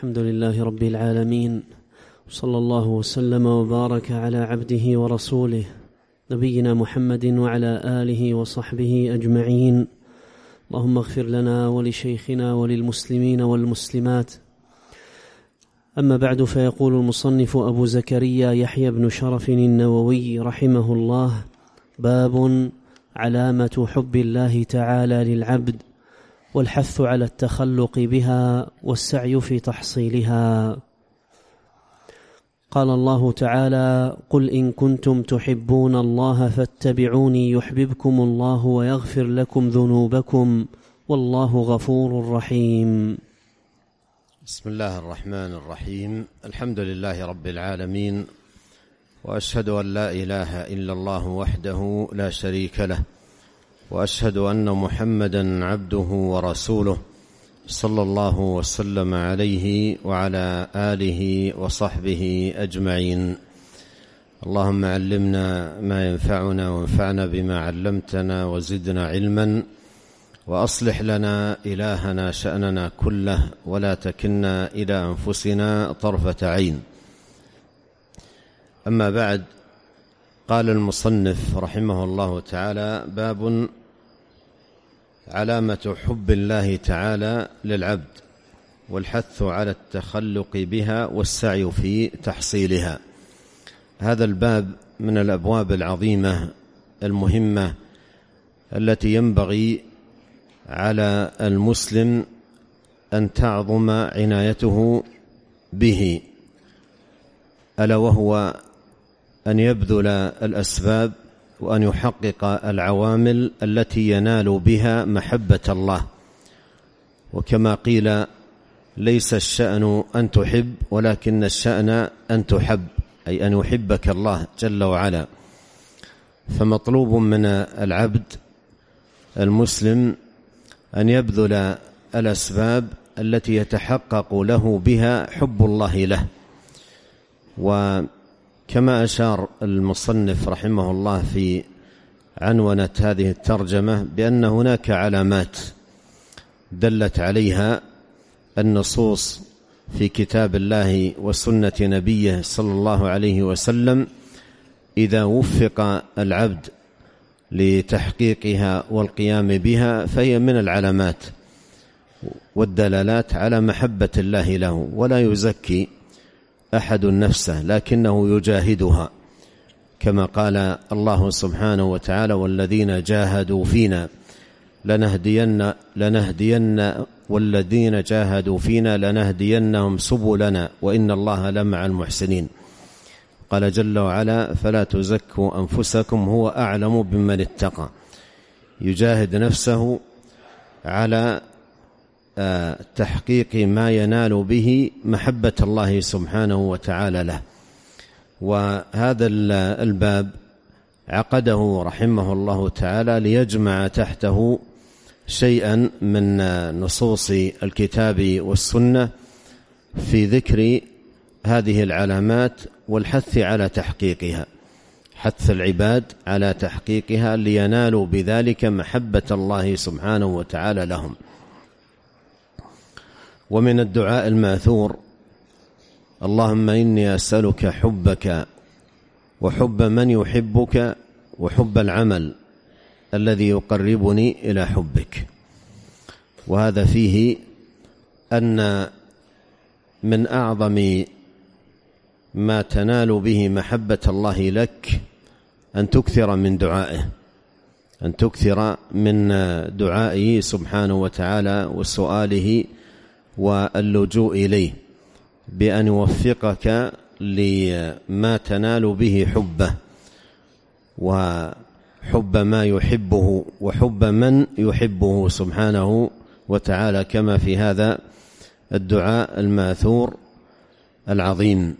الحمد لله رب العالمين، صلى الله وسلم وبارك على عبده ورسوله نبينا محمد وعلى آله وصحبه أجمعين. اللهم اغفر لنا ولشيخنا وللمسلمين والمسلمات. أما بعد، فيقول المصنف أبو زكريا يحيى بن شرف النووي رحمه الله: باب علامة حب الله تعالى للعبد والحث على التخلق بها والسعي في تحصيلها. قال الله تعالى: قل إن كنتم تحبون الله فاتبعوني يحببكم الله ويغفر لكم ذنوبكم والله غفور رحيم. بسم الله الرحمن الرحيم. الحمد لله رب العالمين، وأشهد أن لا إله إلا الله وحده لا شريك له، وأشهد أن محمدا عبده ورسوله صلى الله وسلم عليه وعلى آله وصحبه أجمعين. اللهم علمنا ما ينفعنا وانفعنا بما علمتنا وزدنا علما، وأصلح لنا إلهنا شأننا كله ولا تكلنا إلى أنفسنا طرفة عين. أما بعد، قال المصنف رحمه الله تعالى: باب علامة حب الله تعالى للعبد والحث على التخلق بها والسعي في تحصيلها. هذا الباب من الأبواب العظيمة المهمة التي ينبغي على المسلم أن تعظم عنايته به، ألا وهو أن يبذل الأسباب وأن يحقق العوامل التي ينال بها محبة الله. وكما قيل: ليس الشأن أن تحب ولكن الشأن أن تحب، أي أن يحبك الله جل وعلا. فمطلوب من العبد المسلم أن يبذل الأسباب التي يتحقق له بها حب الله له. وكما أشار المصنف رحمه الله في عنونة هذه الترجمة بأن هناك علامات دلت عليها النصوص في كتاب الله وسنة نبيه صلى الله عليه وسلم، إذا وفق العبد لتحقيقها والقيام بها فهي من العلامات والدلالات على محبة الله له. ولا يزكي أحد نفسه لكنه يجاهدها، كما قال الله سبحانه وتعالى: والذين جاهدوا فينا والذين جاهدوا فينا لنهدينهم سبلنا وإن الله لمع المحسنين. قال جل وعلا: فلا تزكوا أنفسكم هو أعلم بمن اتقى. يجاهد نفسه على تحقيق ما ينال به محبة الله سبحانه وتعالى له. وهذا الباب عقده رحمه الله تعالى ليجمع تحته شيئا من نصوص الكتاب والسنة في ذكر هذه العلامات والحث على تحقيقها، حث العباد على تحقيقها لينالوا بذلك محبة الله سبحانه وتعالى لهم. ومن الدعاء الماثور: اللهم إني أسألك حبك وحب من يحبك وحب العمل الذي يقربني إلى حبك. وهذا فيه أن من أعظم ما تنال به محبة الله لك أن تكثر من دعائه سبحانه وتعالى وسؤاله واللجوء إليه بأن يوفقك لما تنال به حبه وحب ما يحبه وحب من يحبه سبحانه وتعالى، كما في هذا الدعاء الماثور العظيم.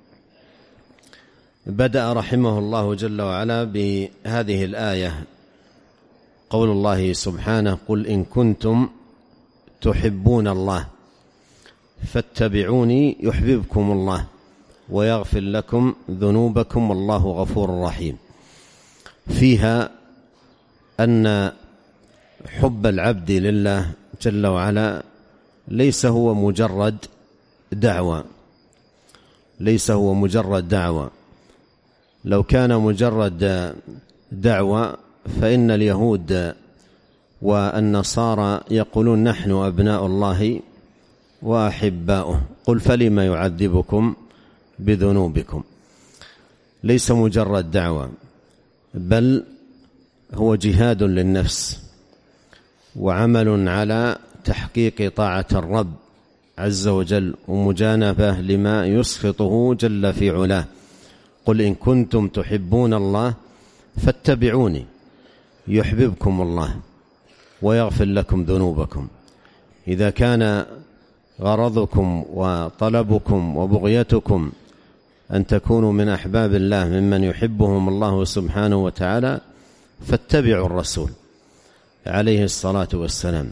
بدأ رحمه الله جل وعلا بهذه الآية، قول الله سبحانه: قل إن كنتم تحبون الله فاتبعوني يحببكم الله ويغفر لكم ذنوبكم والله غفور رحيم. فيها أن حب العبد لله جل وعلا ليس هو مجرد دعوة، ليس هو مجرد دعوة. لو كان مجرد دعوة فإن اليهود والنصارى يقولون نحن أبناء الله وأحباؤه، قل فلم يعذبكم بذنوبكم. ليس مجرد دعوة، بل هو جهاد للنفس وعمل على تحقيق طاعة الرب عز وجل ومجانبة لما يسخطه جل في علاه. قل إن كنتم تحبون الله فاتبعوني يحببكم الله ويغفر لكم ذنوبكم. إذا كان غرضكم وطلبكم وبغيتكم أن تكونوا من أحباب الله ممن يحبهم الله سبحانه وتعالى فاتبعوا الرسول عليه الصلاة والسلام.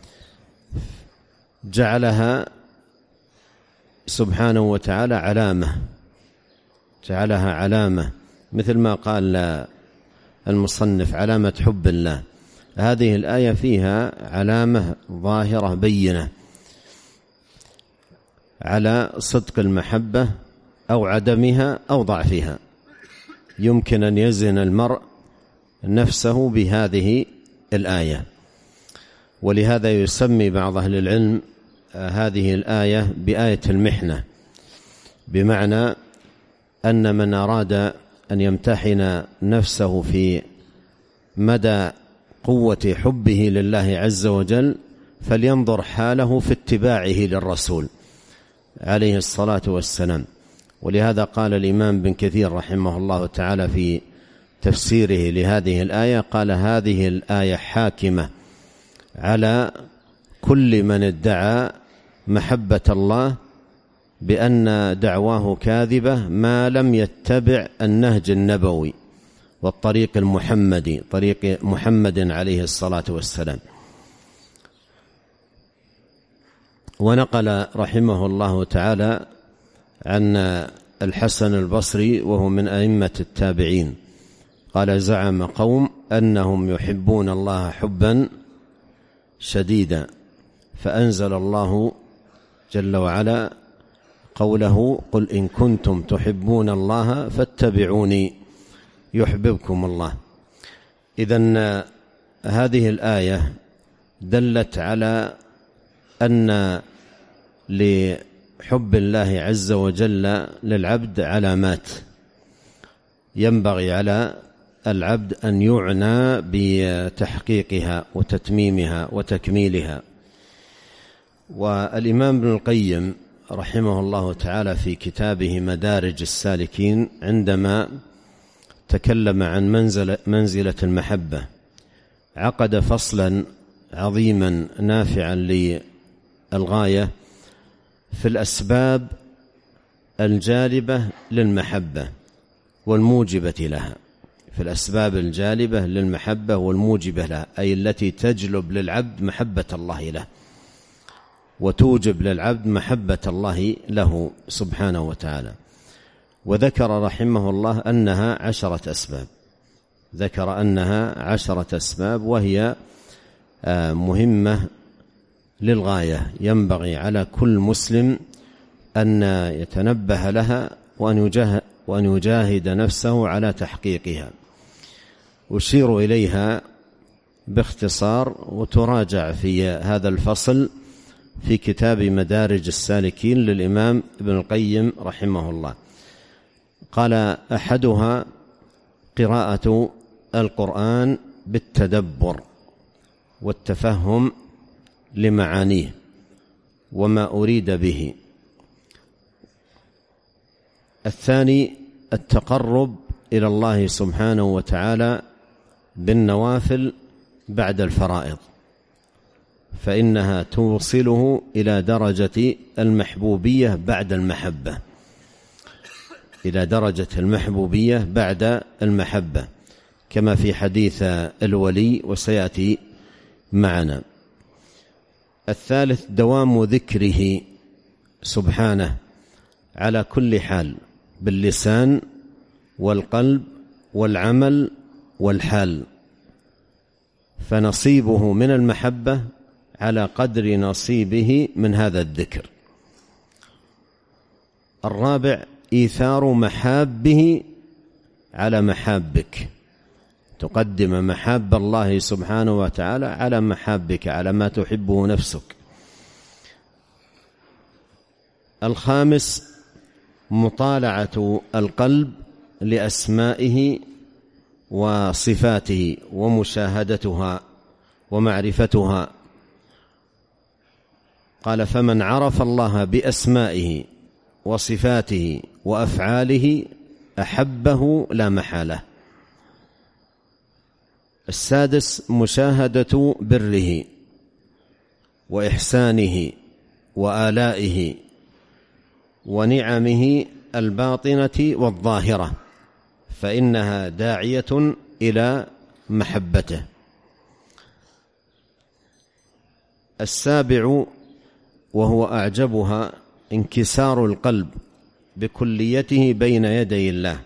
جعلها سبحانه وتعالى علامة، جعلها علامة مثل ما قال المصنف علامة حب الله. هذه الآية فيها علامة ظاهرة بينة على صدق المحبة أو عدمها أو ضعفها. يمكن أن يزن المرء نفسه بهذه الآية، ولهذا يسمي بعض أهل العلم هذه الآية بآية المحنة، بمعنى أن من أراد أن يمتحن نفسه في مدى قوة حبه لله عز وجل فلينظر حاله في اتباعه للرسول عليه الصلاة والسلام. ولهذا قال الإمام بن كثير رحمه الله تعالى في تفسيره لهذه الآية، قال هذه الآية حاكمة على كل من ادعى محبة الله بأن دعواه كاذبة ما لم يتبع النهج النبوي والطريق المحمدي، طريق محمد عليه الصلاة والسلام. ونقل رحمه الله تعالى عن الحسن البصري وهو من أئمة التابعين قال زعم قوم أنهم يحبون الله حبا شديدا فأنزل الله جل وعلا قوله قل إن كنتم تحبون الله فاتبعوني يحببكم الله. إذن هذه الآية دلت على أن لحب الله عز وجل للعبد علامات ينبغي على العبد أن يعنى بتحقيقها وتتميمها وتكميلها. والإمام ابن القيم رحمه الله تعالى في كتابه مدارج السالكين عندما تكلم عن منزلة المحبة عقد فصلا عظيما نافعا للغاية في الأسباب الجالبة للمحبة والموجبة لها، في الأسباب الجالبة للمحبة والموجبة لها، أي التي تجلب للعبد محبة الله له وتوجب للعبد محبة الله له سبحانه وتعالى. وذكر رحمه الله أنها 10 أسباب، ذكر أنها 10 أسباب وهي مهمة للغاية، ينبغي على كل مسلم أن يتنبه لها وأن يجاهد نفسه على تحقيقها. أشير إليها باختصار وتراجع في هذا الفصل في كتاب مدارج السالكين للإمام ابن القيم رحمه الله. قال أحدها قراءة القرآن بالتدبر والتفهم لمعانيه وما أريد به. الثاني التقرب إلى الله سبحانه وتعالى بالنوافل بعد الفرائض، فإنها توصله إلى درجة المحبوبية بعد المحبة، إلى درجة المحبوبية بعد المحبة كما في حديث الولي وسيأتي معنا. الثالث دوام ذكره سبحانه على كل حال باللسان والقلب والعمل والحال، فنصيبه من المحبة على قدر نصيبه من هذا الذكر. الرابع إيثار محابه على محابك، تقدم محاب الله سبحانه وتعالى على محابك، على ما تحبه نفسك. الخامس مطالعة القلب لأسمائه وصفاته ومشاهدتها ومعرفتها. قال: فمن عرف الله بأسمائه وصفاته وأفعاله أحبه لا محالة. السادس مشاهدة بره وإحسانه وآلائه ونعمه الباطنة والظاهرة، فإنها داعية إلى محبته. السابع وهو أعجبها انكسار القلب بكليته بين يدي الله.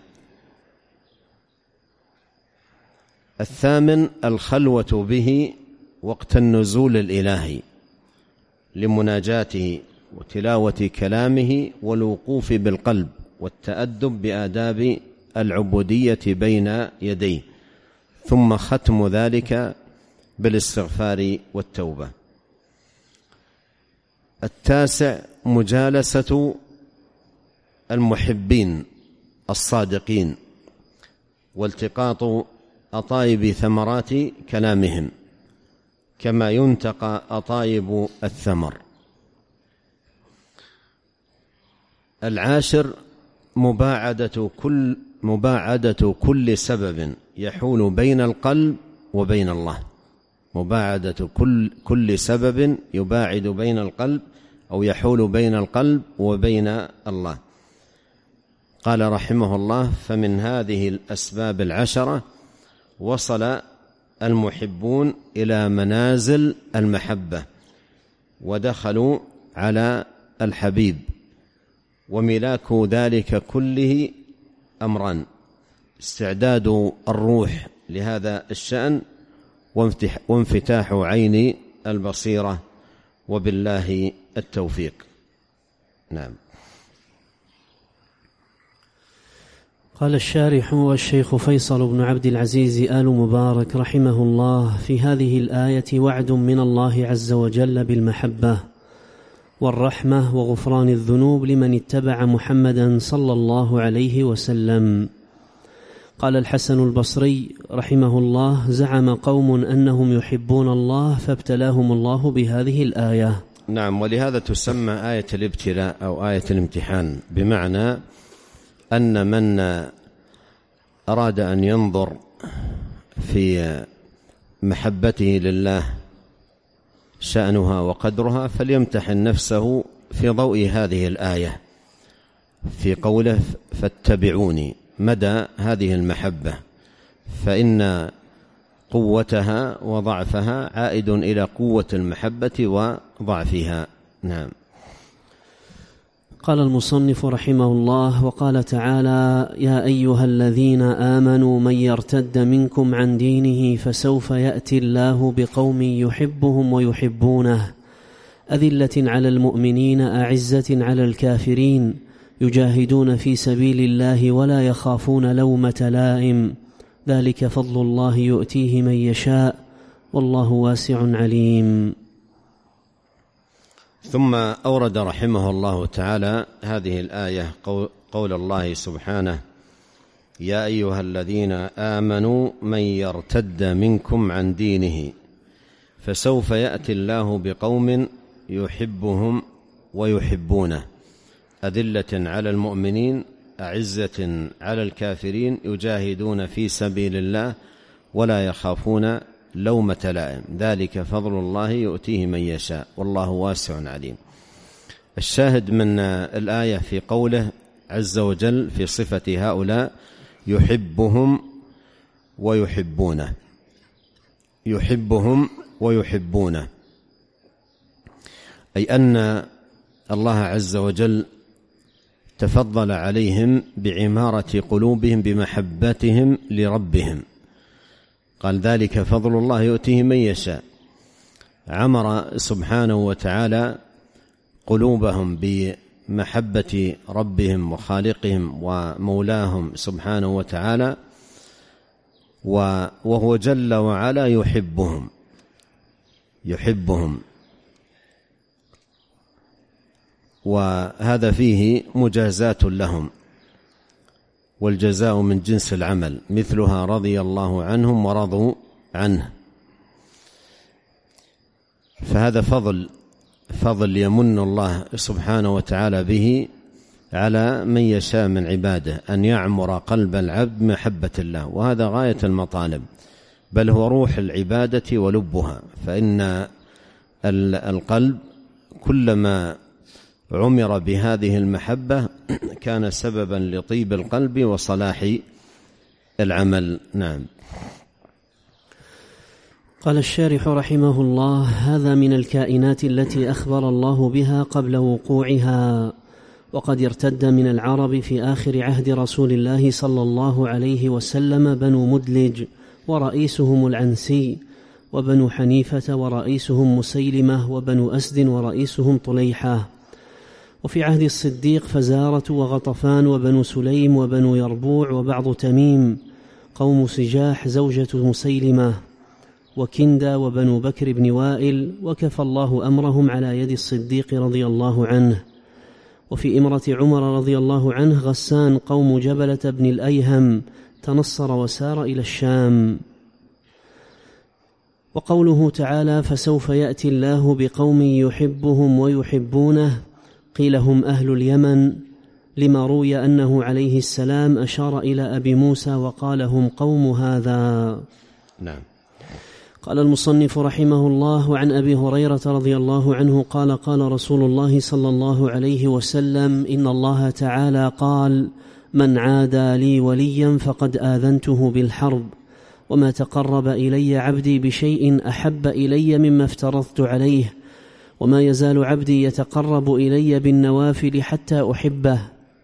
الثامن الخلوة به وقت النزول الإلهي لمناجاته وتلاوة كلامه والوقوف بالقلب والتأدب بآداب العبودية بين يديه، ثم ختم ذلك بالاستغفار والتوبة. التاسع مجالسة المحبين الصادقين والتقاط أطايب ثمرات كلامهم كما ينتقى أطايب الثمر. العاشر مباعدة كل سبب يحول بين القلب وبين الله، مباعدة كل سبب يباعد بين القلب أو يحول بين القلب وبين الله. قال رحمه الله: فمن هذه الأسباب العشرة وصل المحبون إلى منازل المحبة ودخلوا على الحبيب، وملاك ذلك كله أمران: استعداد الروح لهذا الشأن وانفتاح عين البصيرة، وبالله التوفيق. نعم. قال الشارح والشيخ فيصل بن عبد العزيز آل مبارك رحمه الله: في هذه الآية وعد من الله عز وجل بالمحبة والرحمة وغفران الذنوب لمن اتبع محمدا صلى الله عليه وسلم. قال الحسن البصري رحمه الله: زعم قوم أنهم يحبون الله فابتلاهم الله بهذه الآية. نعم، ولهذا تسمى آية الابتلاء أو آية الامتحان، بمعنى أن من أراد أن ينظر في محبته لله شأنها وقدرها فليمتحن نفسه في ضوء هذه الآية في قوله: فاتبعوني، مدى هذه المحبة، فإن قوتها وضعفها عائد إلى قوة المحبة وضعفها. نعم. قال المصنف رحمه الله: وقال تعالى: يا أيها الذين آمنوا من يرتد منكم عن دينه فسوف يأتي الله بقوم يحبهم ويحبونه أذلة على المؤمنين أعزة على الكافرين يجاهدون في سبيل الله ولا يخافون لومة لائم ذلك فضل الله يؤتيه من يشاء والله واسع عليم. ثم أورد رحمه الله تعالى هذه الآية قول الله سبحانه: يا أيها الذين آمنوا من يرتد منكم عن دينه فسوف يأتي الله بقوم يحبهم ويحبونه أذلة على المؤمنين أعزة على الكافرين يجاهدون في سبيل الله ولا يخافون لومة لائم ذلك فضل الله يؤتيه من يشاء والله واسع عليم. الشاهد من الآية في قوله عز وجل في صفة هؤلاء: يحبهم ويحبونه، يحبهم ويحبونه، أي أن الله عز وجل تفضل عليهم بعمارة قلوبهم بمحبتهم لربهم. قال: ذلك فضل الله يؤتيه من يشاء. عمر سبحانه وتعالى قلوبهم محبة ربهم وخالقهم ومولاهم سبحانه وتعالى، وهو جل وعلا يحبهم، وهذا فيه مجازاة لهم، والجزاء من جنس العمل، مثلها رضي الله عنهم ورضوا عنه. فهذا فضل يمن الله سبحانه وتعالى به على من يشاء من عباده، أن يعمر قلب العبد محبة الله، وهذا غاية المطالب، بل هو روح العبادة ولبها. فإن القلب كلما عمر بهذه المحبة كان سببا لطيب القلب وصلاح العمل. نعم. قال الشارح رحمه الله: هذا من الكائنات التي أخبر الله بها قبل وقوعها، وقد ارتد من العرب في آخر عهد رسول الله صلى الله عليه وسلم بنو مدلج ورئيسهم العنسي، وبنو حنيفة ورئيسهم مسيلمة، وبنو أسد ورئيسهم طليحة. وفي عهد الصديق فزارة وغطفان وبنو سليم وبنو يربوع وبعض تميم قوم سجاح زوجة مسيلمة، وكندا وبنو بكر بن وائل، وكفى الله أمرهم على يد الصديق رضي الله عنه. وفي إمرة عمر رضي الله عنه غسان قوم جبلة بن الأيهم، تنصر وسار إلى الشام. وقوله تعالى: فسوف يأتي الله بقوم يحبهم ويحبونه، قيل هم أهل اليمن، لما روي أنه عليه السلام أشار إلى أبي موسى وقال: هم قوم هذا. نعم. قال المصنف رحمه الله: عن أبي هريرة رضي الله عنه قال: قال رسول الله صلى الله عليه وسلم: إن الله تعالى قال: من عادى لي وليا فقد آذنته بالحرب، وما تقرب إلي عبدي بشيء أحب إلي مما افترضت عليه، وما يزال عبدي يتقرب إلي بالنوافل حتى أحبه،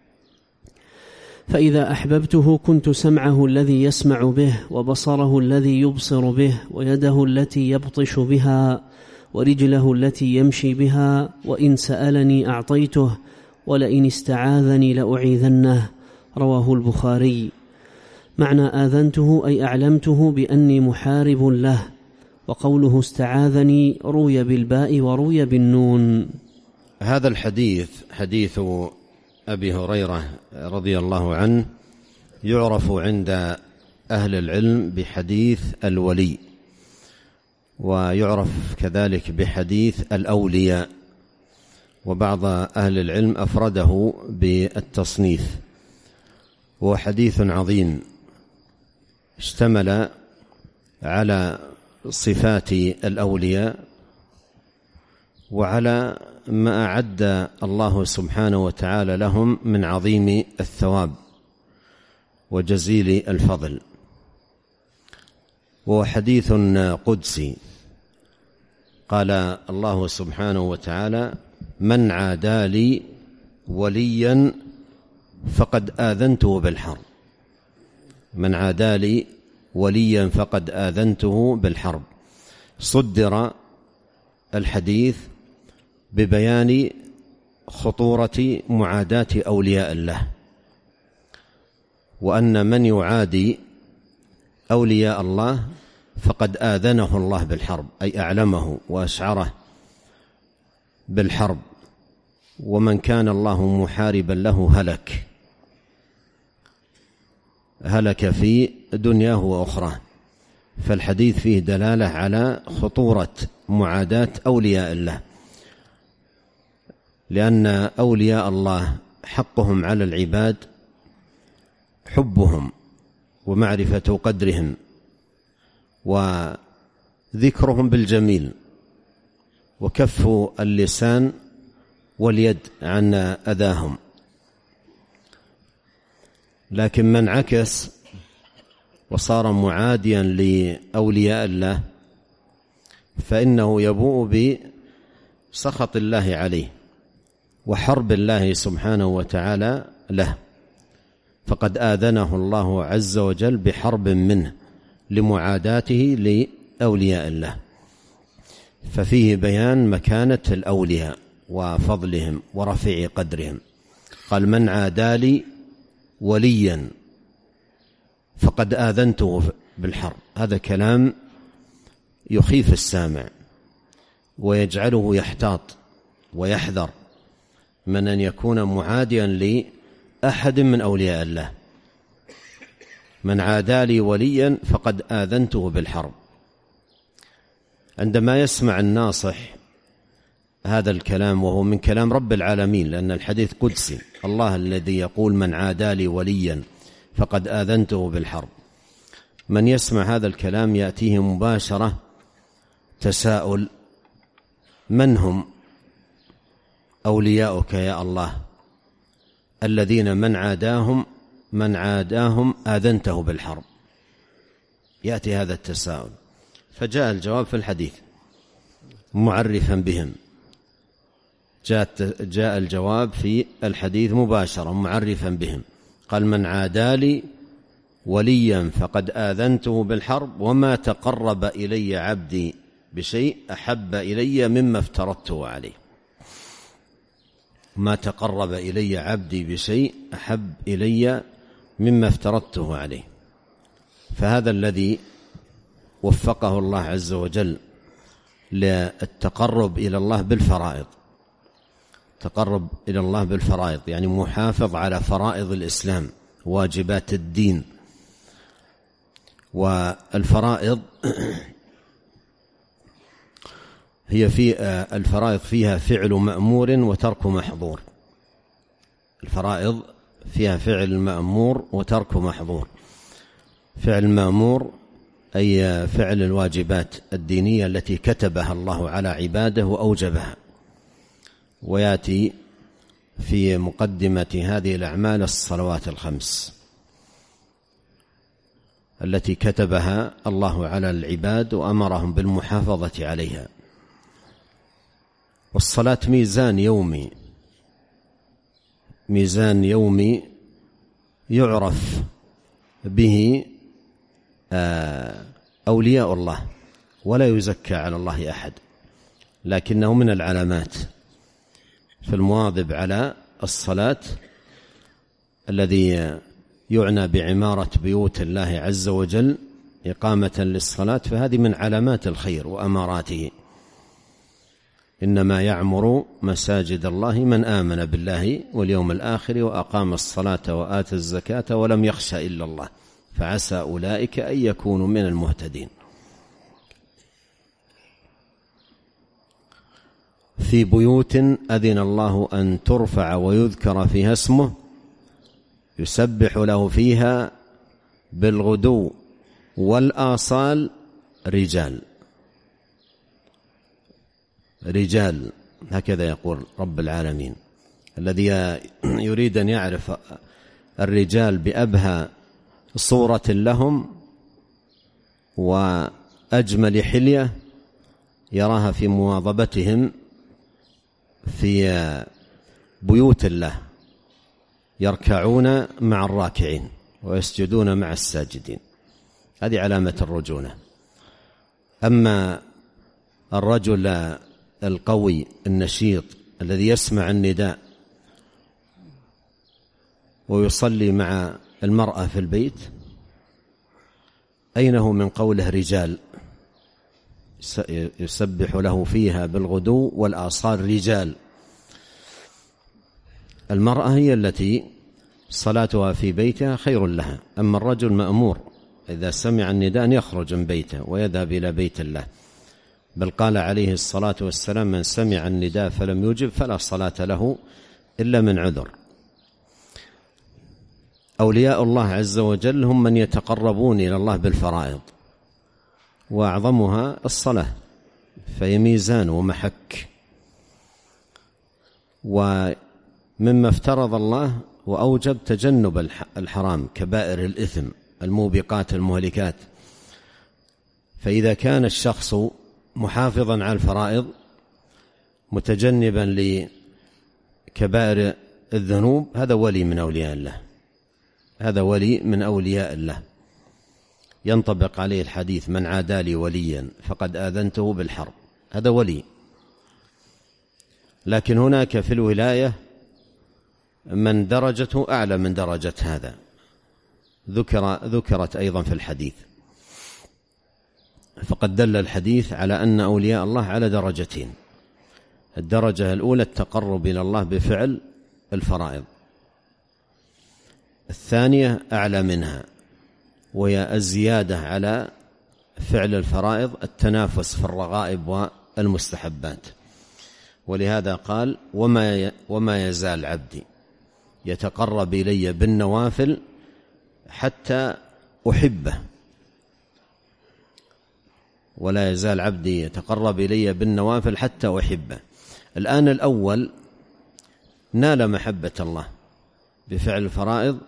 فإذا أحببته كنت سمعه الذي يسمع به، وبصره الذي يبصر به، ويده التي يبطش بها، ورجله التي يمشي بها، وإن سألني أعطيته، ولئن استعاذني لأعيذنه. رواه البخاري. معنى آذنته أي أعلمته بأني محارب له، وقوله استعاذني روي بالباء وروي بالنون. هذا الحديث حديث أبي هريرة رضي الله عنه يعرف عند أهل العلم بحديث الولي، ويعرف كذلك بحديث الأولياء، وبعض أهل العلم أفرده بالتصنيف. هو حديث عظيم اشتمل على صفات الأولياء وعلى ما أعد الله سبحانه وتعالى لهم من عظيم الثواب وجزيل الفضل. وهو حديث قدسي، قال الله سبحانه وتعالى: من عادى لي وليا فقد آذنته بالحرب. من عادى لي وليا فقد آذنته بالحرب. صدر الحديث ببيان خطورة معاداة أولياء الله، وأن من يعادي أولياء الله فقد آذنه الله بالحرب، أي أعلمه وأشعره بالحرب، ومن كان الله محاربا له هلك في دنياه وأخراه. فالحديث فيه دلالة على خطورة معاداة أولياء الله، لأن أولياء الله حقهم على العباد حبهم ومعرفة قدرهم وذكرهم بالجميل وكف اللسان واليد عن أذاهم. لكن من عكس وصار معاديا لأولياء الله فإنه يبوء بسخط الله عليه وحرب الله سبحانه وتعالى له، فقد آذنه الله عز وجل بحرب منه لمعاداته لأولياء الله. ففيه بيان مكانة الأولياء وفضلهم ورفيع قدرهم. قال: من عادى لي وليا فقد آذنته بالحرب. هذا كلام يخيف السامع ويجعله يحتاط ويحذر من أن يكون معاديا لأحد من أولياء الله. من عادى لي وليا فقد آذنته بالحرب. عندما يسمع الناصح هذا الكلام، وهو من كلام رب العالمين، لأن الحديث قدسي، الله الذي يقول: من عادى لي وليا فقد آذنته بالحرب. من يسمع هذا الكلام يأتيه مباشرة تساؤل: من هم أولياؤك يا الله الذين من عاداهم آذنته بالحرب؟ يأتي هذا التساؤل، فجاء الجواب في الحديث معرفا بهم. جاء الجواب في الحديث مباشرة معرفا بهم. قال: من عادى لي وليا فقد آذنته بالحرب، وما تقرب إلي عبدي بشيء أحب إلي مما افترضته عليه. ما تقرب إلي عبدي بشيء أحب إلي مما افترضته عليه. فهذا الذي وفقه الله عز وجل للتقرب إلى الله بالفرائض. تقرب إلى الله بالفرائض يعني محافظ على فرائض الإسلام، واجبات الدين. والفرائض الفرائض فيها فعل مأمور وترك محظور. الفرائض فيها فعل مأمور وترك محظور. فعل مأمور أي فعل الواجبات الدينية التي كتبها الله على عباده وأوجبها، ويأتي في مقدمة هذه الأعمال الصلوات الخمس التي كتبها الله على العباد وأمرهم بالمحافظة عليها. والصلاة ميزان يومي يعرف به أولياء الله، ولا يزكى على الله أحد، لكنه من العلامات. فالمواظب على الصلاة الذي يعنى بعمارة بيوت الله عز وجل إقامة للصلاة، فهذه من علامات الخير وأماراته. إنما يعمر مساجد الله من آمن بالله واليوم الآخر وأقام الصلاة وآتى الزكاة ولم يخش إلا الله فعسى أولئك أن يكونوا من المهتدين. في بيوت أذن الله أن ترفع ويذكر فيها اسمه يسبح له فيها بالغدو والآصال رجال، هكذا يقول رب العالمين. الذي يريد أن يعرف الرجال بأبهى صورة لهم وأجمل حلية يراها في مواظبتهم في بيوت الله، يركعون مع الراكعين ويسجدون مع الساجدين. هذه علامة الرجولة. أما الرجل القوي النشيط الذي يسمع النداء ويصلي مع المرأة في البيت، أين هو من قوله رجال؟ يسبح له فيها بالغدو والآصال رجال. المرأة هي التي صلاتها في بيتها خير لها، أما الرجل مأمور إذا سمع النداء أن يخرج من بيته ويذهب إلى بيت الله. بل قال عليه الصلاة والسلام: من سمع النداء فلم يجب فلا صلاة له إلا من عذر. أولياء الله عز وجل هم من يتقربون إلى الله بالفرائض، وأعظمها الصلاة، فهي ميزان ومحك. ومما افترض الله وأوجب تجنب الحرام، كبائر الإثم الموبقات المهلكات. فإذا كان الشخص محافظا على الفرائض متجنبا لكبائر الذنوب، هذا ولي من أولياء الله، هذا ولي من أولياء الله، ينطبق عليه الحديث: من عادى لي وليا فقد آذنته بالحرب. هذا ولي. لكن هناك في الولاية من درجته أعلى من درجة هذا، ذكرت أيضا في الحديث. فقد دل الحديث على أن أولياء الله على درجتين: الدرجة الأولى التقرب إلى الله بفعل الفرائض، الثانية أعلى منها وهي الزيادة على فعل الفرائض، التنافس في الرغائب والمستحبات. ولهذا قال: وما يزال عبدي يتقرب إلي بالنوافل حتى أحبه. ولا يزال عبدي يتقرب إلي بالنوافل حتى أحبه. الآن الأول نال محبة الله بفعل الفرائض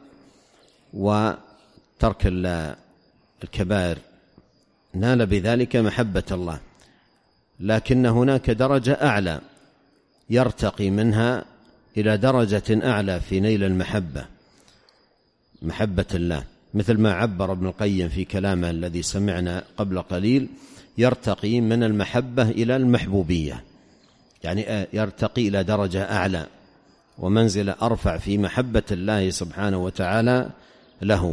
وترك الكبائر، نال بذلك محبة الله، لكن هناك درجة أعلى يرتقي منها إلى درجة أعلى في نيل المحبة، محبة الله، مثل ما عبر ابن القيم في كلامه الذي سمعنا قبل قليل: يرتقي من المحبة إلى المحبوبية، يعني يرتقي إلى درجة أعلى ومنزلة أرفع في محبة الله سبحانه وتعالى له،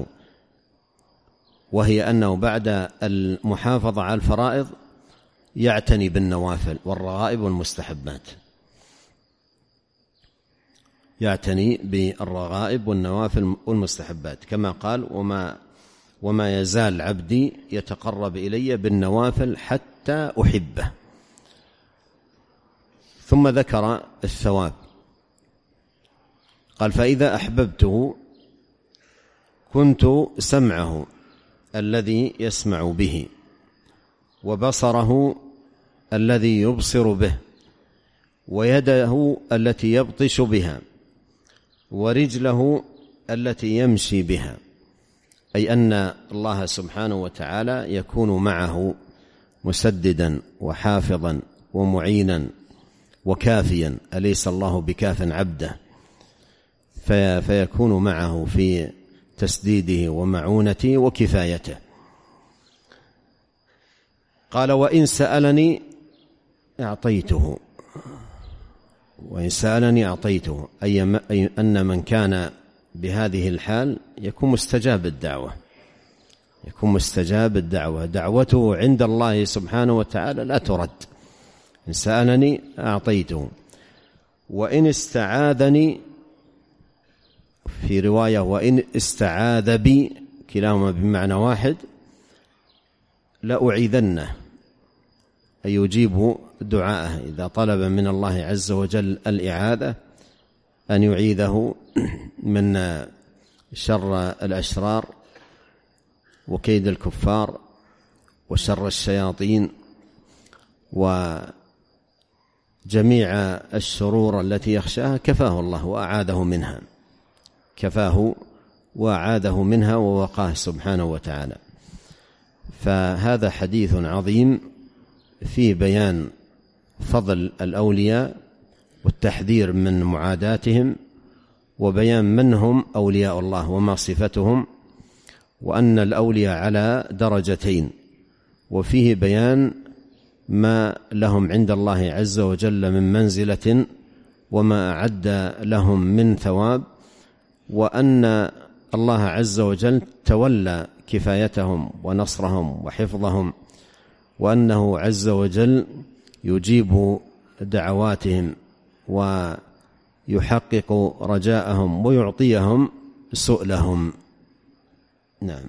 وهي أنه بعد المحافظة على الفرائض يعتني بالنوافل والرغائب والمستحبات، يعتني بالرغائب والنوافل والمستحبات، كما قال: وما يزال عبدي يتقرب إلي بالنوافل حتى أحبه. ثم ذكر الثواب، قال: فإذا أحببته كنت سمعه الذي يسمع به، وبصره الذي يبصر به، ويده التي يبطش بها، ورجله التي يمشي بها. أي أن الله سبحانه وتعالى يكون معه مسددا وحافظا ومعينا وكافيا، أليس الله بكاف عبده؟ فيكون معه في تسديده ومعونته وكفايته. قال: وإن سألني أعطيته، وإن سألني أعطيته، أي أن من كان بهذه الحال يكون مستجاب الدعوة، يكون مستجاب الدعوة، دعوته عند الله سبحانه وتعالى لا ترد. إن سألني أعطيته. وإن استعاذني، في رواية وإن استعاذ بي، كلاهما بمعنى واحد، لأعيذنه، أي يجيب دعاءه إذا طلب من الله عز وجل الإعاذة، أن يعيذه من شر الأشرار وكيد الكفار وشر الشياطين وجميع الشرور التي يخشاها، كفاه الله وأعاذه منها، كفاه وأعاذه منها ووقاه سبحانه وتعالى. فهذا حديث عظيم فيه بيان فضل الأولياء والتحذير من معاداتهم، وبيان من هم أولياء الله وما صفتهم، وأن الأولياء على درجتين، وفيه بيان ما لهم عند الله عز وجل من منزلة وما أعد لهم من ثواب، وأن الله عز وجل تولى كفايتهم ونصرهم وحفظهم، وأنه عز وجل يجيب دعواتهم ويحقق رجاءهم ويعطيهم سؤلهم. نعم.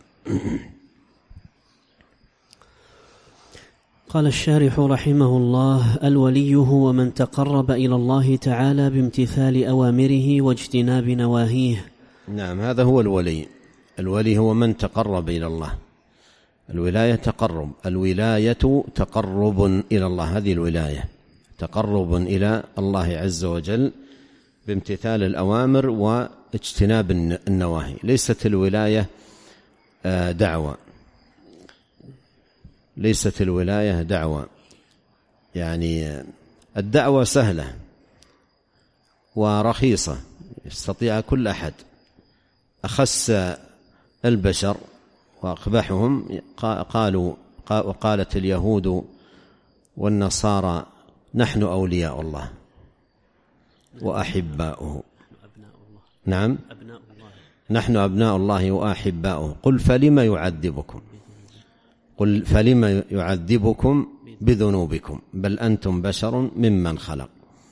قال الشارح رحمه الله: الولي هو من تقرب إلى الله تعالى بامتثال أوامره واجتناب نواهيه. نعم، هذا هو الولي. الولي هو من تقرب إلى الله. الولاية تقرب، الولاية تقرب إلى الله، هذه الولاية تقرب إلى الله عز وجل بامتثال الأوامر واجتناب النواهي. ليست الولاية دعوة، ليست الولاية دعوة، يعني الدعوة سهلة ورخيصة يستطيع كل أحد. أخس البشر وأقبحهم وقالت اليهود والنصارى: نحن أولياء الله. وأحباؤه. نعم، نحن أبناء الله وأحباؤه. قل فلم يعذبكم بذنوبكم بل أنتم بشر ممن خلق.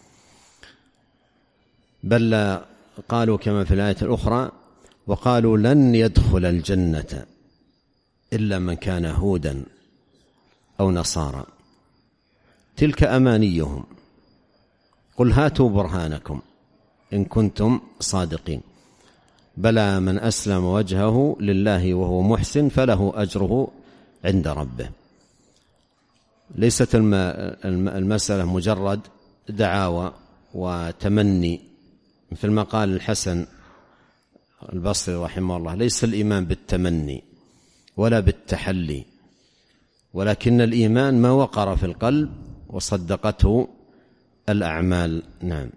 بل قالوا كما في الآية الأخرى: وقالوا لن يدخل الجنة إلا من كان هودا أو نصارى. تلك أمانيهم، قل هاتوا برهانكم إن كنتم صادقين. بلى من أسلم وجهه لله وهو محسن فله أجره عند ربه. ليست المسألة مجرد دعاوى وتمني، مثل ما قال الحسن البصري رحمه الله: ليس الإيمان بالتمني ولا بالتحلي، ولكن الإيمان ما وقر في القلب وصدقته الأعمال. نعم.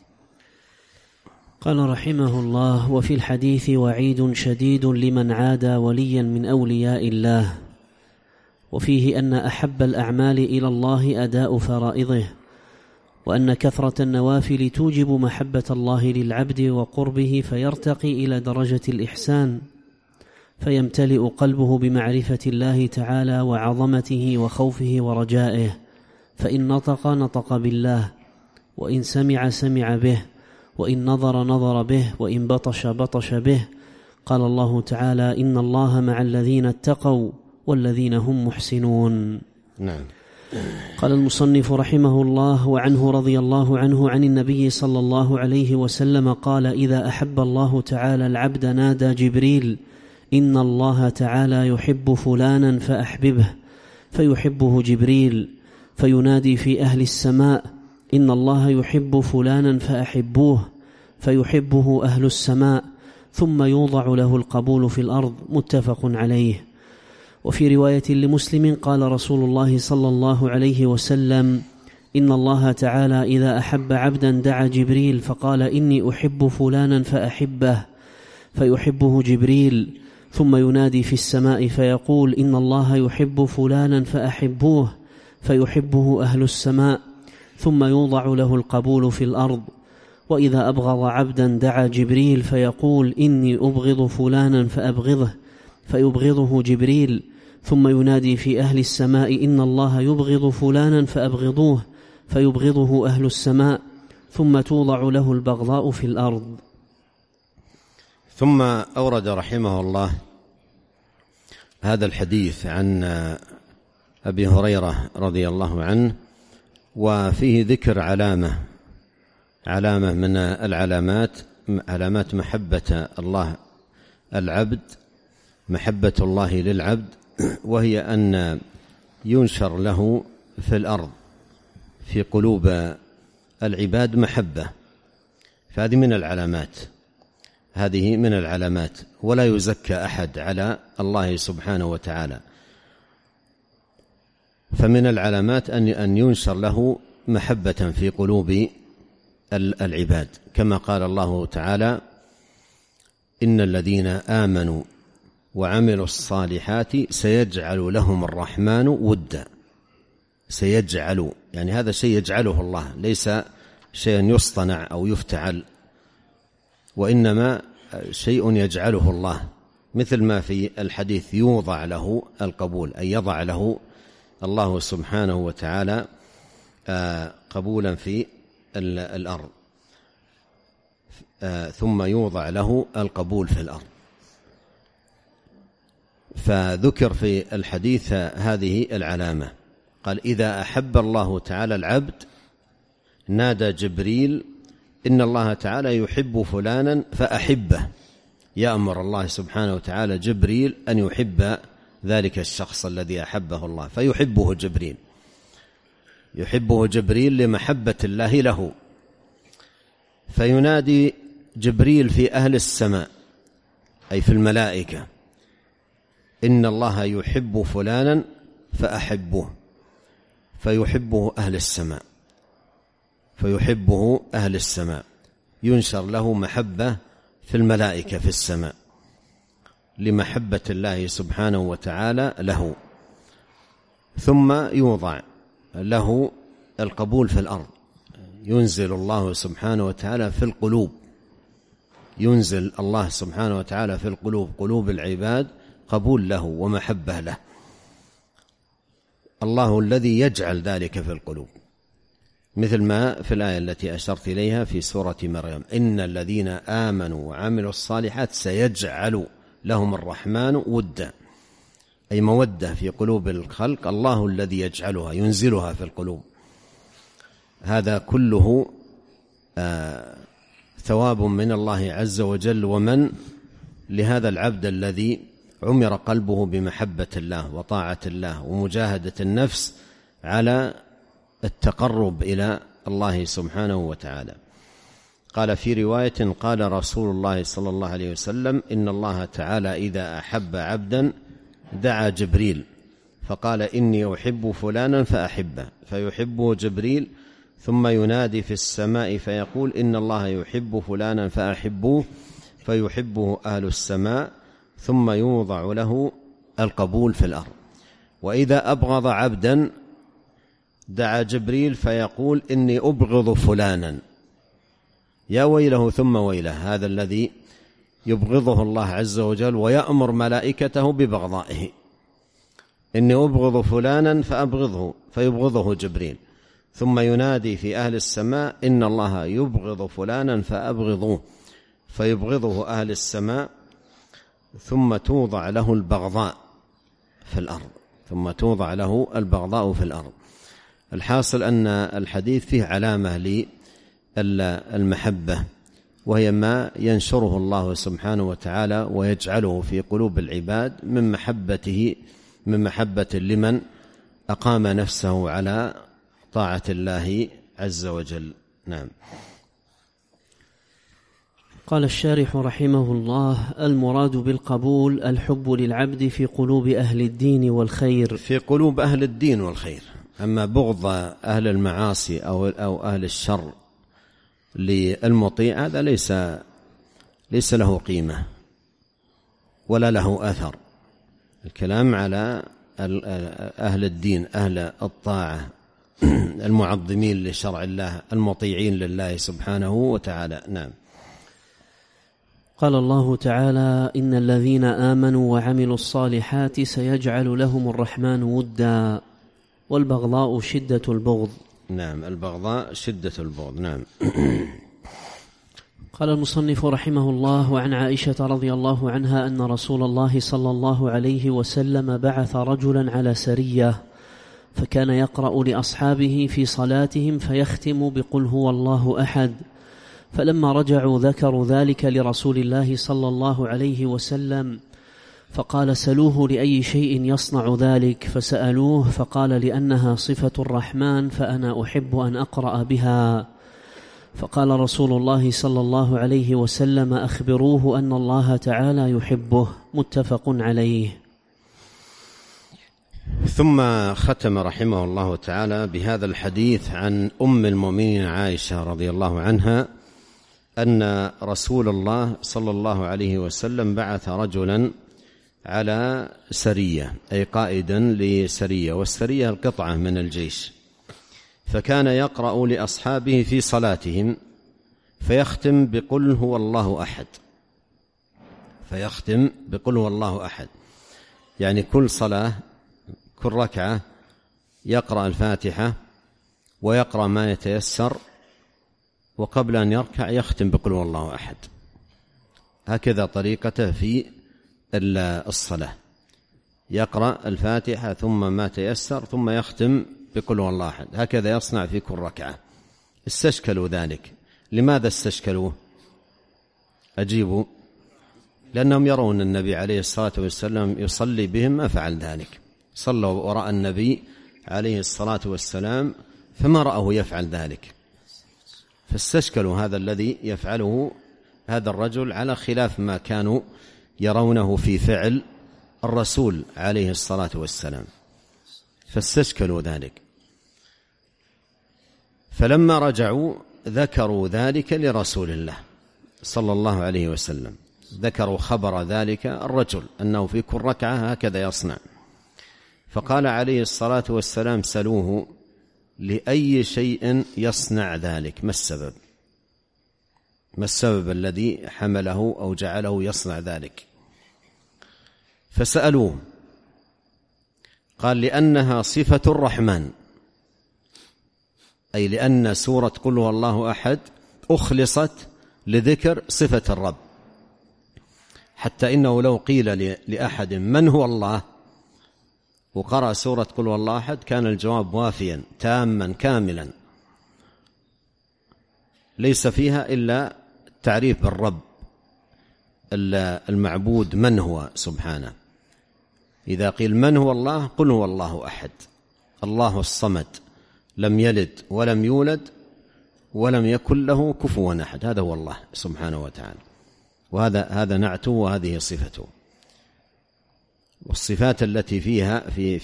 قال رحمه الله: وفي الحديث وعيد شديد لمن عادى وليا من أولياء الله، وفيه أن أحب الأعمال إلى الله أداء فرائضه، وأن كثرة النوافل توجب محبة الله للعبد وقربه، فيرتقي إلى درجة الإحسان، فيمتلئ قلبه بمعرفة الله تعالى وعظمته وخوفه ورجائه، فإن نطق بالله، وإن سمع به، وإن نظر به، وإن بطش به. قال الله تعالى: إن الله مع الذين اتقوا والذين هم محسنون. نعم. قال المصنف رحمه الله: وعنه رضي الله عنه عن النبي صلى الله عليه وسلم قال: إذا أحب الله تعالى العبد نادى جبريل: إن الله تعالى يحب فلانا فأحببه، فيحبه جبريل، فينادي في أهل السماء: إن الله يحب فلانا فأحبوه، فيحبه أهل السماء، ثم يوضع له القبول في الأرض. متفق عليه. وفي رواية لمسلم قال رسول الله صلى الله عليه وسلم: إن الله تعالى إذا أحب عبدا دعا جبريل فقال: إني أحب فلانا فأحبه، فيحبه جبريل، ثم ينادي في السماء فيقول: إن الله يحب فلانا فأحبوه، فيحبه أهل السماء، ثم يوضع له القبول في الأرض. وإذا أبغض عبدا دعا جبريل فيقول: إني أبغض فلانا فأبغضه، فيبغضه جبريل، ثم ينادي في أهل السماء: إن الله يبغض فلانا فأبغضوه، فيبغضه أهل السماء، ثم توضع له البغضاء في الأرض. ثم أورد رحمه الله هذا الحديث عن أبي هريرة رضي الله عنه، وفيه ذكر علامة من علامات محبة الله العبد، محبة الله للعبد، وهي أن ينشر له في الأرض في قلوب العباد محبة. فهذه من العلامات، ولا يزكى أحد على الله سبحانه وتعالى. فمن العلامات أن ينشر له محبة في قلوب العباد، كما قال الله تعالى: إن الذين آمنوا وعملوا الصالحات سيجعل لهم الرحمن ودا. سيجعل، يعني هذا شيء يجعله الله، ليس شيء يصطنع أو يفتعل، وإنما شيء يجعله الله، مثل ما في الحديث: يوضع له القبول، أي يضع له الله سبحانه وتعالى قبولا في الأرض، ثم يوضع له القبول في الأرض. فذكر في الحديث هذه العلامة، قال: إذا أحب الله تعالى العبد نادى جبريل: إن الله تعالى يحب فلانا فأحبه. يأمر الله سبحانه وتعالى جبريل أن يحب ذلك الشخص الذي أحبه الله، فيحبه جبريل، يحبه جبريل لمحبة الله له. فينادي جبريل في أهل السماء، أي في الملائكة: إن الله يحب فلانا فأحبوه، فيحبه أهل السماء، فيحبه أهل السماء، ينشر له محبة في الملائكة في السماء لمحبة الله سبحانه وتعالى له، ثم يوضع له القبول في الأرض، ينزل الله سبحانه وتعالى في القلوب، ينزل الله سبحانه وتعالى في القلوب، قلوب العباد، قبول له ومحبة له. الله الذي يجعل ذلك في القلوب، مثل ما في الآية التي أشرت إليها في سورة مريم: إن الذين آمنوا وعملوا الصالحات سيجعل لهم الرحمن ودا، أي مودة في قلوب الخلق، الله الذي يجعلها ينزلها في القلوب. هذا كله ثواب من الله عز وجل ومن لهذا العبد الذي عمر قلبه بمحبة الله وطاعة الله ومجاهدة النفس على التقرب إلى الله سبحانه وتعالى. قال في رواية: قال رسول الله صلى الله عليه وسلم: إن الله تعالى إذا أحب عبدا دعا جبريل فقال: إني أحب فلانا فأحبه، فيحبه جبريل، ثم ينادي في السماء فيقول: إن الله يحب فلانا فأحبوه، فيحبه أهل السماء، ثم يوضع له القبول في الأرض. وإذا أبغض عبدا دعا جبريل فيقول: إني أبغض فلانا، يا ويله ثم ويله، هذا الذي يبغضه الله عز وجل ويأمر ملائكته ببغضائه. إني أبغض فلانا فأبغضه، فيبغضه جبريل، ثم ينادي في أهل السماء: إن الله يبغض فلانا فأبغضوه، فيبغضه أهل السماء، ثم توضع له البغضاء في الأرض، ثم توضع له البغضاء في الأرض. الحاصل أن الحديث فيه علامة للمحبة، وهي ما ينشره الله سبحانه وتعالى ويجعله في قلوب العباد من محبة لمن أقام نفسه على طاعة الله عز وجل. نعم. قال الشارح رحمه الله: المراد بالقبول الحب للعبد في قلوب أهل الدين والخير، في قلوب أهل الدين والخير. أما بغض أهل المعاصي أو أهل الشر للمطيع هذا ليس له قيمة ولا له أثر. الكلام على أهل الدين، أهل الطاعة، المعظمين لشرع الله، المطيعين لله سبحانه وتعالى. نعم. قال الله تعالى: إن الذين آمنوا وعملوا الصالحات سيجعل لهم الرحمن ودا، والبغضاء شدة البغض. نعم، البغضاء شدة البغض. نعم. قال المصنف رحمه الله: وعن عائشة رضي الله عنها أن رسول الله صلى الله عليه وسلم بعث رجلا على سرية، فكان يقرأ لأصحابه في صلاتهم فيختم بقل هو الله أحد، فلما رجعوا ذكروا ذلك لرسول الله صلى الله عليه وسلم، فقال: سلوه لأي شيء يصنع ذلك، فسألوه فقال: لأنها صفة الرحمن فأنا أحب أن أقرأ بها. فقال رسول الله صلى الله عليه وسلم: أخبروه أن الله تعالى يحبه. متفق عليه. ثم ختم رحمه الله تعالى بهذا الحديث عن أم المؤمنين عائشة رضي الله عنها أن رسول الله صلى الله عليه وسلم بعث رجلا على سرية، أي قائدا لسرية، والسرية القطعة من الجيش، فكان يقرأ لأصحابه في صلاتهم فيختم بقل هو الله أحد، فيختم بقل هو الله أحد، يعني كل صلاة كل ركعة يقرأ الفاتحة ويقرأ ما يتيسر، وقبل أن يركع يختم بقل هو الله أحد. هكذا طريقته في الصلاة، يقرأ الفاتحة ثم ما تيسر ثم يختم بقل هو الله أحد، هكذا يصنع في كل ركعة. استشكلوا ذلك. لماذا استشكلوه؟ أجيبوا: لأنهم يرون النبي عليه الصلاة والسلام يصلي بهم ما فعل ذلك، صلوا وراء النبي عليه الصلاة والسلام فما رأوه يفعل ذلك، فاستشكلوا هذا الذي يفعله هذا الرجل على خلاف ما كانوا يرونه في فعل الرسول عليه الصلاة والسلام، فاستشكلوا ذلك. فلما رجعوا ذكروا ذلك لرسول الله صلى الله عليه وسلم، ذكروا خبر ذلك الرجل أنه في كل ركعة هكذا يصنع، فقال عليه الصلاة والسلام: سلوه لأي شيء يصنع ذلك، ما السبب؟ ما السبب الذي حمله أو جعله يصنع ذلك؟ فسألوه، قال لأنها صفة الرحمن، أي لأن سورة قل هو الله أحد أخلصت لذكر صفة الرب، حتى إنه لو قيل لأحد من هو الله وقرأ سورة قل هو الله أحد كان الجواب وافيا تاما كاملا، ليس فيها إلا تعريف بالرب المعبود من هو سبحانه. إذا قيل من هو الله قل هو الله أحد، الله الصمد، لم يلد ولم يولد ولم يكن له كفوا أحد، هذا هو الله سبحانه وتعالى، وهذا نعته وهذه صفته. والصفات التي فيها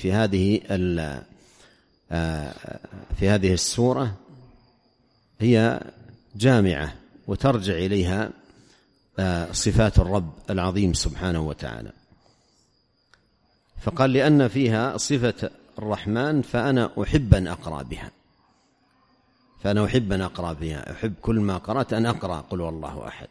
في هذه السورة هي جامعة وترجع إليها صفات الرب العظيم سبحانه وتعالى. فقال لأن فيها صفة الرحمن فأنا أحب أن أقرأ بها، أحب كل ما قرأت أن أقرأ قل هو الله أحد.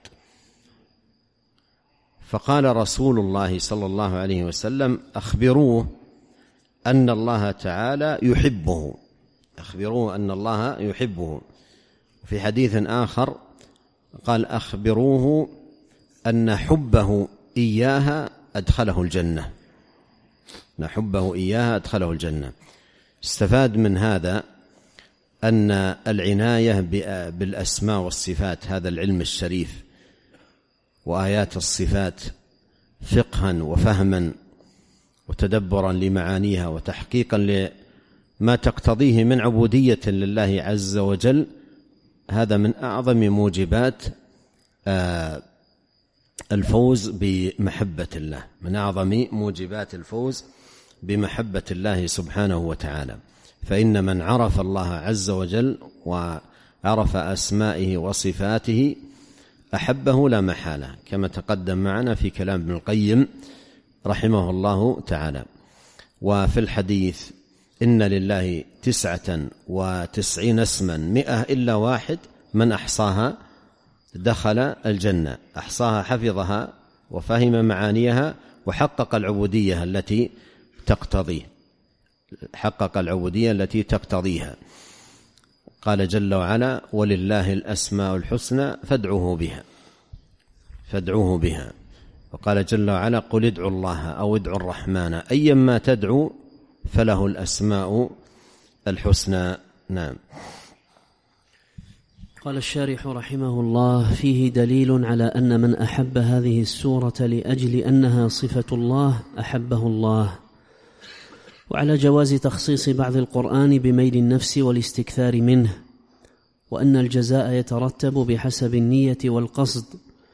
فقال رسول الله صلى الله عليه وسلم أخبروه أن الله تعالى يحبه، أخبروه أن الله يحبه. في حديث آخر قال أخبروه أن حبه إياها أدخله الجنة، نحبه إياها أدخله الجنة. استفاد من هذا أن العناية بالأسماء والصفات، هذا العلم الشريف وآيات الصفات فقها وفهما وتدبرا لمعانيها وتحقيقا لما تقتضيه من عبودية لله عز وجل، هذا من أعظم موجبات الفوز بمحبة الله، من أعظم موجبات الفوز بمحبة الله سبحانه وتعالى. فإن من عرف الله عز وجل وعرف أسمائه وصفاته أحبه لا محالة، كما تقدم معنا في كلام ابن القيم رحمه الله تعالى. وفي الحديث إن لله 99 اسما 100 إلا واحد من أحصاها دخل الجنة، أحصاها حفظها وفهم معانيها وحقق العبودية التي تقتضيه، حقق العبودية التي تقتضيها. قال جل وعلا ولله الأسماء الحسنى فادعوه بها. وقال جل وعلا قل ادعوا الله أو ادعوا الرحمن أيما تدعو فله الأسماء الحسنى. نعم. قال الشارح رحمه الله فيه دليل على أن من أحب هذه السورة لأجل أنها صفة الله أحبه الله، وعلى جواز تخصيص بعض القرآن بميل النفس والاستكثار منه، وأن الجزاء يترتب بحسب النية والقصد،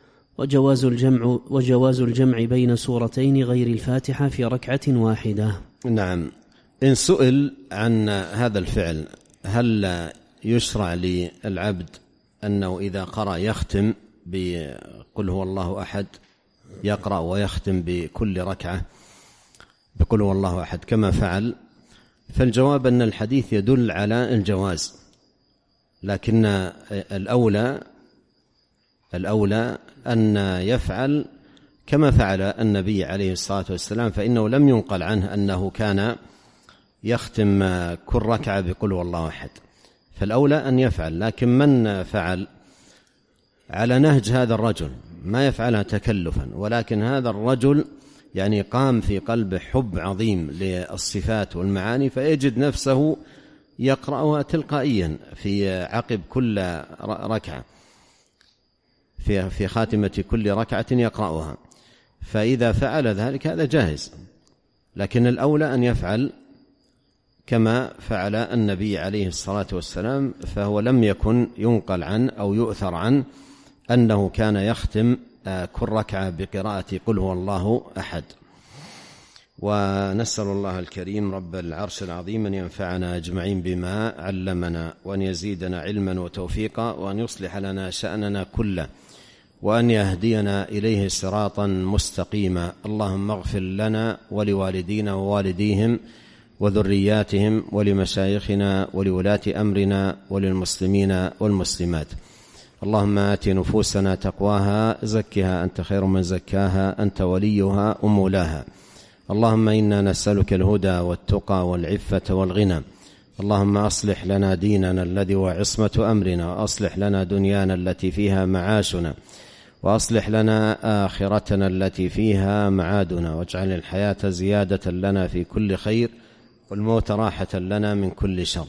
وجواز الجمع بين سورتين غير الفاتحة في ركعة واحدة. نعم. إن سئل عن هذا الفعل هل يشرع للعبد أنه إذا قرأ يختم بقل هو الله أحد، يقرأ ويختم بكل ركعة بقل هو الله أحد كما فعل؟ فالجواب أن الحديث يدل على الجواز، لكن الأولى أن يفعل كما فعل النبي عليه الصلاة والسلام، فإنه لم ينقل عنه أنه كان يختم كل ركعة بقل هو الله أحد، فالأولى أن يفعل. لكن من فعل على نهج هذا الرجل ما يفعلها تكلفا، ولكن هذا الرجل يعني قام في قلبه حب عظيم للصفات والمعاني، فيجد نفسه يقرأها تلقائيا في عقب كل ركعة، في خاتمة كل ركعة يقرأها، فإذا فعل ذلك هذا جاهز. لكن الأولى أن يفعل كما فعل النبي عليه الصلاة والسلام، فهو لم يكن ينقل عنه أو يؤثر عنه أنه كان يختم كل ركعة بقراءة قل هو الله أحد. ونسأل الله الكريم رب العرش العظيم أن ينفعنا أجمعين بما علمنا، وأن يزيدنا علما وتوفيقا، وأن يصلح لنا شأننا كله، وأن يهدينا إليه صراطا مستقيما. اللهم اغفر لنا ولوالدينا ووالديهم وذرياتهم ولمشايخنا ولولاة أمرنا وللمسلمين والمسلمات. اللهم آت نفوسنا تقواها زكها أنت خير من زكاها أنت وليها ومولاها. اللهم إنا نسألك الهدى والتقى والعفة والغنى. اللهم أصلح لنا ديننا الذي هو عصمة أمرنا، وأصلح لنا دنيانا التي فيها معاشنا، وأصلح لنا آخرتنا التي فيها معادنا، واجعل الحياة زيادة لنا في كل خير والموت راحة لنا من كل شر.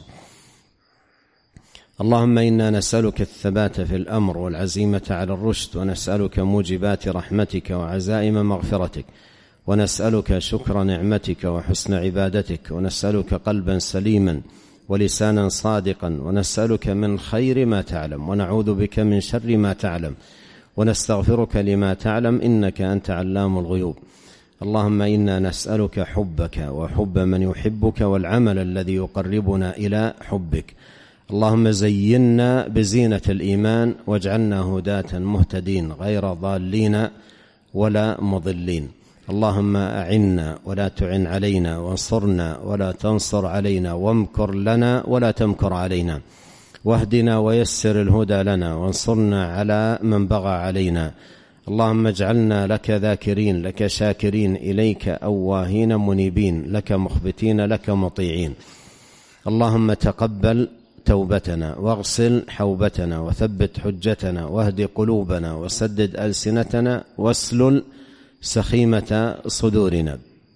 اللهم إنا نسألك الثبات في الأمر والعزيمة على الرشد، ونسألك موجبات رحمتك وعزائم مغفرتك، ونسألك شكر نعمتك وحسن عبادتك، ونسألك قلبا سليما ولسانا صادقا، ونسألك من خير ما تعلم، ونعوذ بك من شر ما تعلم، ونستغفرك لما تعلم إنك أنت علام الغيوب. اللهم إنا نسألك حبك وحب من يحبك والعمل الذي يقربنا إلى حبك. اللهم زينا بزينة الإيمان واجعلنا هداة مهتدين غير ضالين ولا مضلين. اللهم أعنا ولا تعن علينا، وانصرنا ولا تنصر علينا، وامكر لنا ولا تمكر علينا، واهدنا ويسر الهدى لنا، وانصرنا على من بغى علينا. اللهم اجعلنا لك ذاكرين، لك شاكرين، إليك أواهين منيبين، لك مخبتين، لك مطيعين. اللهم تقبل توبتنا، واغسل حوبتنا، وثبت حجتنا، واهد قلوبنا، وسدد ألسنتنا، واسلل سخيمة صدورنا.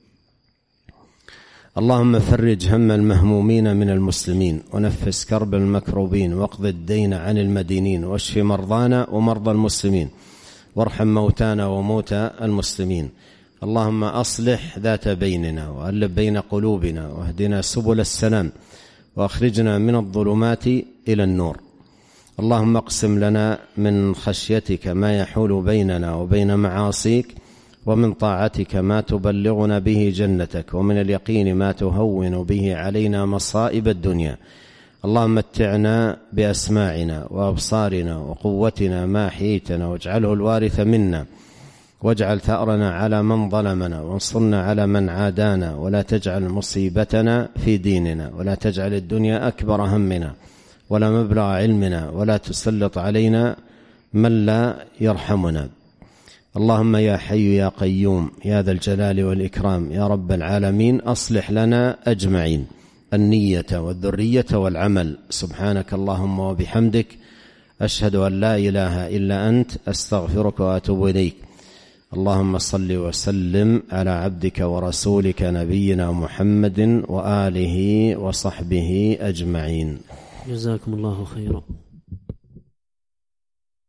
اللهم فرج هم المهمومين من المسلمين، ونفس كرب المكروبين، واقض الدين عن المدينين، واشف مرضانا ومرضى المسلمين، وارحم موتانا وموتى المسلمين. اللهم أصلح ذات بيننا، وألف بين قلوبنا، واهدنا سبل السلام، وأخرجنا من الظلمات إلى النور. اللهم اقسم لنا من خشيتك ما يحول بيننا وبين معاصيك، ومن طاعتك ما تبلغنا به جنتك، ومن اليقين ما تهون به علينا مصائب الدنيا. اللهم متعنا بأسماعنا وأبصارنا وقوتنا ما أحييتنا، واجعله الوارث منا، واجعل ثأرنا على من ظلمنا، وانصرنا على من عادانا، ولا تجعل مصيبتنا في ديننا، ولا تجعل الدنيا أكبر همنا ولا مبلغ علمنا، ولا تسلط علينا من لا يرحمنا. اللهم يا حي يا قيوم يا ذا الجلال والإكرام يا رب العالمين، أصلح لنا أجمعين النية والذرية والعمل. سبحانك اللهم وبحمدك، أشهد أن لا إله إلا أنت، أستغفرك وأتوب إليك. اللهم صل وسلم على عبدك ورسولك نبينا محمد وآله وصحبه أجمعين. جزاكم الله خيرا.